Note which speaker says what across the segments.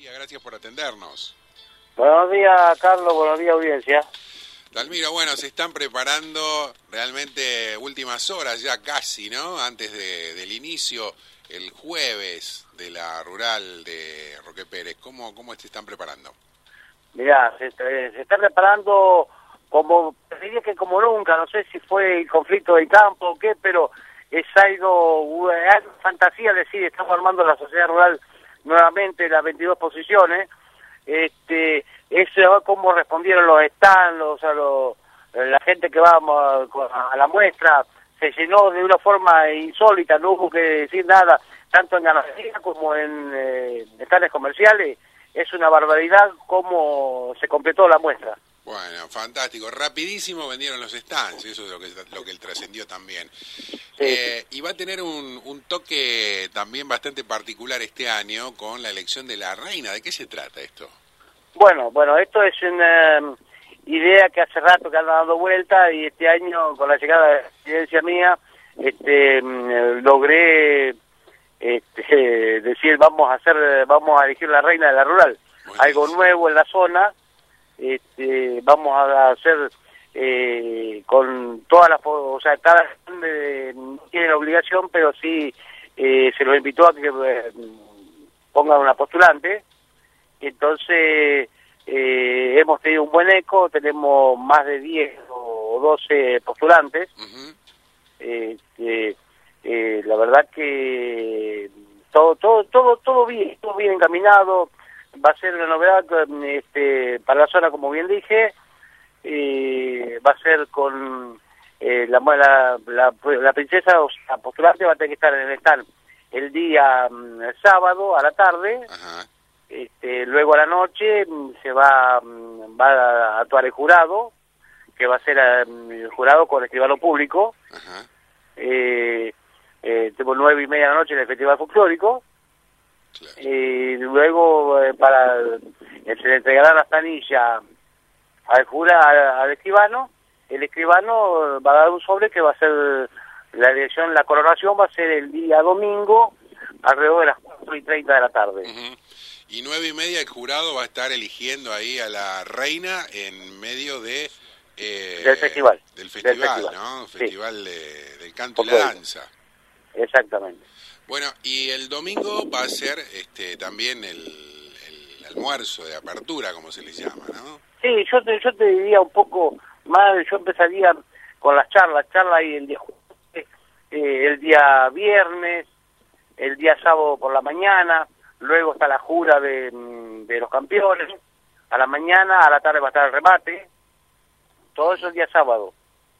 Speaker 1: Gracias por atendernos.
Speaker 2: Buenos días, Carlos, buenos días, audiencia.
Speaker 1: Dalmiro, bueno, se están preparando realmente últimas horas ya casi, ¿no? Antes del inicio, el jueves de la rural de Roque Pérez. ¿Cómo se están preparando?
Speaker 2: Mirá, se está preparando como, diría que como nunca, no sé si fue el conflicto del campo o qué, pero es algo fantasía decir, estamos armando la sociedad rural nuevamente, las 22 posiciones. Es cómo respondieron los stands, la gente que va a la muestra, se llenó de una forma insólita, no hubo que decir nada, tanto en ganadería como en stands comerciales. Es una barbaridad cómo se completó la muestra.
Speaker 1: Bueno, fantástico, rapidísimo vendieron los stands, eso es lo que trascendió también.
Speaker 2: Sí.
Speaker 1: Y va a tener un toque también bastante particular este año con la elección de la reina. ¿De qué se trata esto?
Speaker 2: Bueno, esto es una idea que hace rato que anda dando vuelta, y este año, con la llegada de la presidencia mía, logré decir vamos a elegir la reina de la rural. Buenísimo. Algo nuevo en la zona. Vamos a hacer con todas las, o sea, cada no tiene la obligación, pero sí se los invitó a que pongan una postulante. Entonces hemos tenido un buen eco, tenemos más de 10 o 12 postulantes. Uh-huh. La verdad que todo bien encaminado. Va a ser una novedad para la zona, como bien dije. Va a ser con la princesa, o sea, postulante, va a tener que estar en el stand el día sábado a la tarde. Uh-huh. Luego a la noche se va a actuar el jurado, que va a ser el jurado con el escribano público. Uh-huh. Tenemos 9:30 de la noche en el Festival Folclórico. Claro. Luego se le entregará la planilla al escribano. El escribano va a dar un sobre que va a ser la elección, la coronación va a ser el día domingo alrededor de las 4:30 de la tarde.
Speaker 1: Uh-huh. Y 9:30 el jurado va a estar eligiendo ahí a la reina en medio del
Speaker 2: festival.
Speaker 1: Del festival, ¿no?
Speaker 2: Sí.
Speaker 1: Festival del canto y la danza.
Speaker 2: Exactamente.
Speaker 1: Bueno, y el domingo va a ser también el almuerzo de apertura, como se le llama, ¿no?
Speaker 2: Sí, yo te diría un poco más, yo empezaría con las charlas ahí el día jueves, el día viernes, el día sábado por la mañana, luego está la jura de los campeones, a la mañana, a la tarde va a estar el remate, todo eso el día sábado.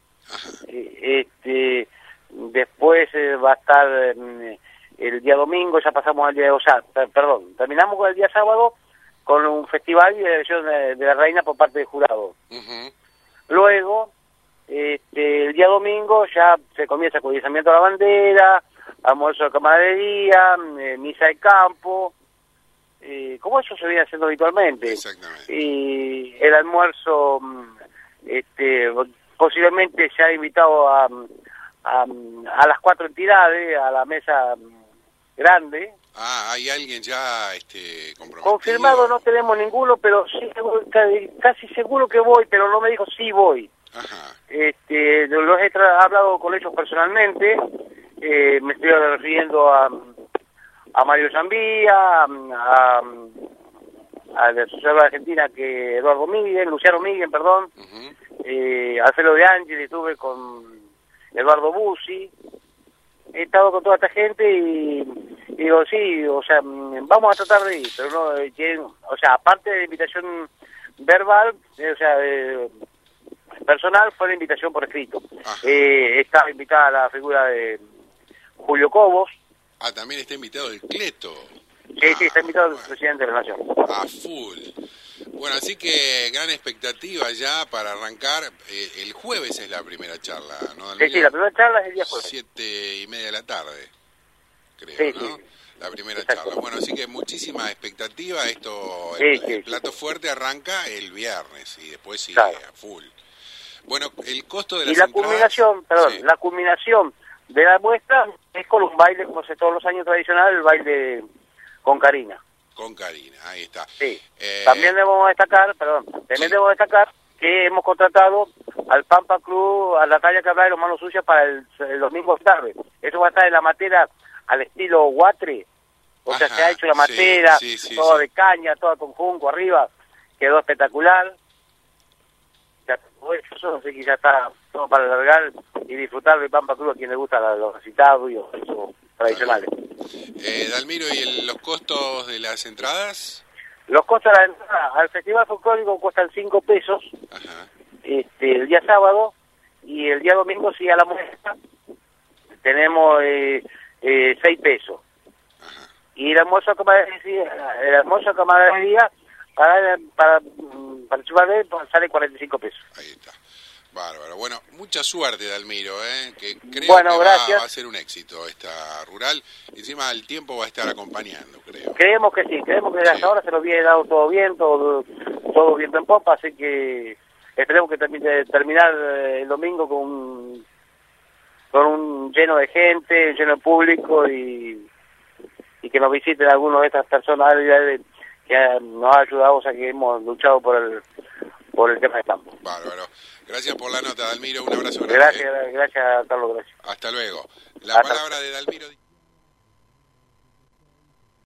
Speaker 2: Después va a estar el día domingo, ya pasamos al día, terminamos con el día sábado con un festival de elección de la reina por parte del jurado. Uh-huh. Luego, el día domingo ya se comienza con el izamiento de la bandera, almuerzo de camaradería, misa de campo, como eso se viene haciendo habitualmente.
Speaker 1: Exactamente.
Speaker 2: Y el almuerzo, posiblemente se ha invitado a las 4 entidades, a la mesa grande.
Speaker 1: ¿Hay alguien ya comprometido?
Speaker 2: Confirmado no tenemos ninguno, pero sí, casi seguro que voy, pero no me dijo sí voy.
Speaker 1: Ajá.
Speaker 2: Los he hablado con ellos personalmente, me estoy refiriendo a Mario Zambía, a la Asociación Argentina, que Luciano Miguel, perdón. Uh-huh. Alfredo de Ángel, estuve con Eduardo Bussi, he estado con toda esta gente y digo, sí, o sea, vamos a tratar de ir, pero no, aparte de la invitación verbal, personal, fue la invitación por escrito. Estaba invitada la figura de Julio Cobos.
Speaker 1: También está invitado el Cleto.
Speaker 2: Sí, está invitado el presidente de la Nación.
Speaker 1: A full. Bueno, así que gran expectativa ya para arrancar. El jueves es la primera charla, ¿no?
Speaker 2: Sí, la primera charla es el día jueves.
Speaker 1: 7:30 de la tarde, creo,
Speaker 2: sí,
Speaker 1: ¿no?
Speaker 2: Sí.
Speaker 1: La primera
Speaker 2: Exacto.
Speaker 1: charla. Bueno, así que muchísima expectativa. El plato fuerte arranca el viernes y después sigue a full. Bueno, el costo de las entradas...
Speaker 2: La culminación de la muestra es con un baile, como hace todos los años tradicional, el baile con Karina.
Speaker 1: Con Karina, ahí está.
Speaker 2: Sí. También debemos destacar, debemos destacar que hemos contratado al Pampa Club, a Natalia Cabral y los Manos Suyas para el domingo tarde. Eso va a estar en la matera al estilo Guatre, o sea, se ha hecho la matera, todo de caña, todo con junco arriba, quedó espectacular. Ya, eso, así que ya está todo para alargar y disfrutar del Pampa Club a quien le gustan los recitados y los tradicionales.
Speaker 1: Dalmiro, ¿y los costos de las entradas?
Speaker 2: Los costos de la entrada al Festival Folclórico cuestan 5 pesos.
Speaker 1: Ajá.
Speaker 2: El día sábado, y el día domingo, si a la muestra, tenemos 6 pesos.
Speaker 1: Ajá.
Speaker 2: Y el almuerzo de camaradería para chupar sale 45 pesos.
Speaker 1: Ahí está. Bárbaro. Bueno, mucha suerte, Dalmiro, que creo
Speaker 2: bueno,
Speaker 1: que
Speaker 2: gracias.
Speaker 1: va a ser un éxito esta rural. Encima el tiempo va a estar acompañando, creo.
Speaker 2: Creemos que sí, hasta ahora se lo viene dado todo bien, todo viento en popa, así que esperemos que terminar el domingo con un lleno de gente, lleno de público y que nos visiten algunos de estas personalidades que nos ha ayudado, o sea que hemos luchado por el tema de campo.
Speaker 1: Bárbaro. Gracias por la nota, Dalmiro. Un abrazo grande.
Speaker 2: Gracias, Carlos, gracias.
Speaker 1: Hasta luego. La palabra de Dalmiro.